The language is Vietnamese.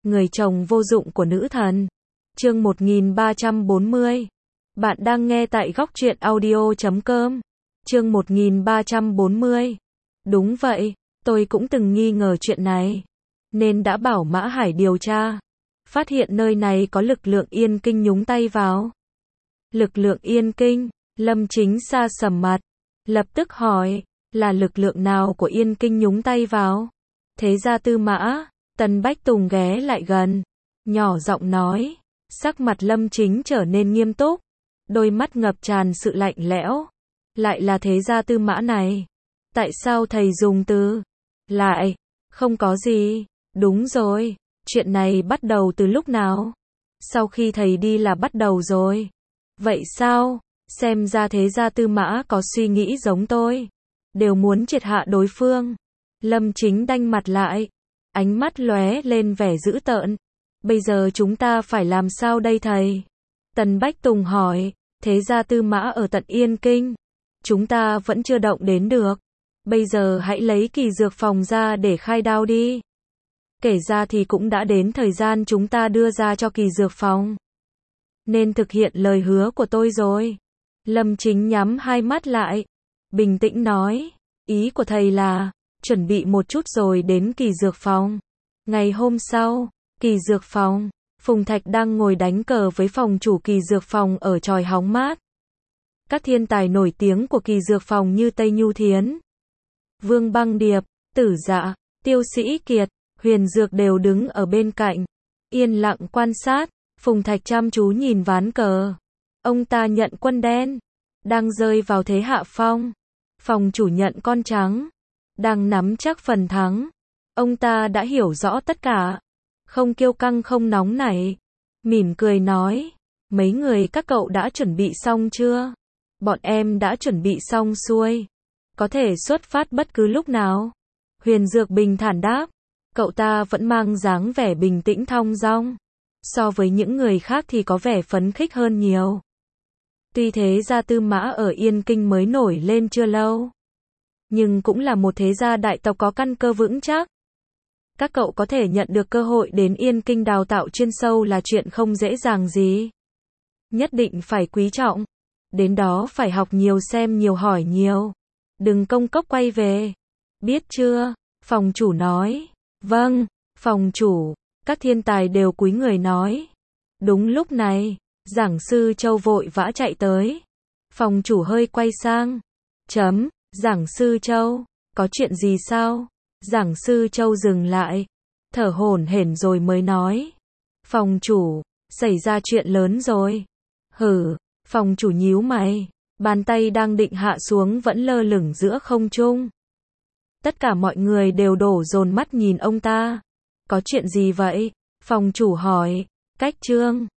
Người chồng vô dụng của nữ thần. Chương 1340. Bạn đang nghe tại góc truyện audio.com. Chương 1340. Đúng vậy, tôi cũng từng nghi ngờ chuyện này, nên đã bảo Mã Hải điều tra. Phát hiện nơi này có lực lượng Yên Kinh nhúng tay vào. Lực lượng Yên Kinh? Lâm Chính Sa sầm mặt, lập tức hỏi, là lực lượng nào của Yên Kinh nhúng tay vào? Thế gia Tư Mã. Tần Bách Tùng ghé lại gần, nhỏ giọng nói, sắc mặt Lâm Chính trở nên nghiêm túc, đôi mắt ngập tràn sự lạnh lẽo. Lại là thế gia Tư Mã này. Tại sao thầy dùng từ lại? Không có gì. Đúng rồi, chuyện này bắt đầu từ lúc nào? Sau khi thầy đi là bắt đầu rồi. Vậy sao? Xem ra thế gia Tư Mã có suy nghĩ giống tôi, đều muốn triệt hạ đối phương. Lâm Chính đanh mặt lại, ánh mắt lóe lên vẻ dữ tợn. Bây giờ chúng ta phải làm sao đây thầy? Tần Bách Tùng hỏi, thế gia Tư Mã ở tận Yên Kinh, chúng ta vẫn chưa động đến được. Bây giờ hãy lấy Kỳ Dược Phòng ra để khai đao đi. Kể ra thì cũng đã đến thời gian chúng ta đưa ra cho Kỳ Dược Phòng, nên thực hiện lời hứa của tôi rồi. Lâm Chính nhắm hai mắt lại, bình tĩnh nói, ý của thầy là chuẩn bị một chút rồi đến Kỳ Dược Phòng. Ngày hôm sau, Kỳ Dược Phòng, Phùng Thạch đang ngồi đánh cờ với phòng chủ Kỳ Dược Phòng ở chòi hóng mát. Các thiên tài nổi tiếng của Kỳ Dược Phòng như Tây Nhu Thiến, Vương Băng Điệp, Tử Dạ, Tiêu Sĩ Kiệt, Huyền Dược đều đứng ở bên cạnh, yên lặng quan sát. Phùng Thạch chăm chú nhìn ván cờ. Ông ta nhận quân đen, đang rơi vào thế hạ phong. Phòng chủ nhận con trắng, đang nắm chắc phần thắng. Ông ta đã hiểu rõ tất cả, không kiêu căng không nóng nảy, mỉm cười nói, mấy người các cậu đã chuẩn bị xong chưa? Bọn em đã chuẩn bị xong xuôi, có thể xuất phát bất cứ lúc nào. Huyền Dược bình thản đáp, cậu ta vẫn mang dáng vẻ bình tĩnh thong dong. So với những người khác thì có vẻ phấn khích hơn nhiều. Tuy thế gia Tư Mã ở Yên Kinh mới nổi lên chưa lâu, nhưng cũng là một thế gia đại tộc có căn cơ vững chắc. Các cậu có thể nhận được cơ hội đến Yên Kinh đào tạo chuyên sâu là chuyện không dễ dàng gì. Nhất định phải quý trọng. Đến đó phải học nhiều, xem nhiều, hỏi nhiều. Đừng công cốc quay về. Biết chưa? Phòng chủ nói. Vâng, phòng chủ. Các thiên tài đều cúi người nói. Đúng lúc này, giảng sư Châu vội vã chạy tới. Phòng chủ hơi quay sang. Giảng sư Châu, có chuyện gì sao? Giảng sư Châu dừng lại, thở hổn hển rồi mới nói. Phòng chủ, xảy ra chuyện lớn rồi. Hử, phòng chủ nhíu mày, bàn tay đang định hạ xuống vẫn lơ lửng giữa không trung. Tất cả mọi người đều đổ dồn mắt nhìn ông ta. Có chuyện gì vậy? Phòng chủ hỏi. Cách Trương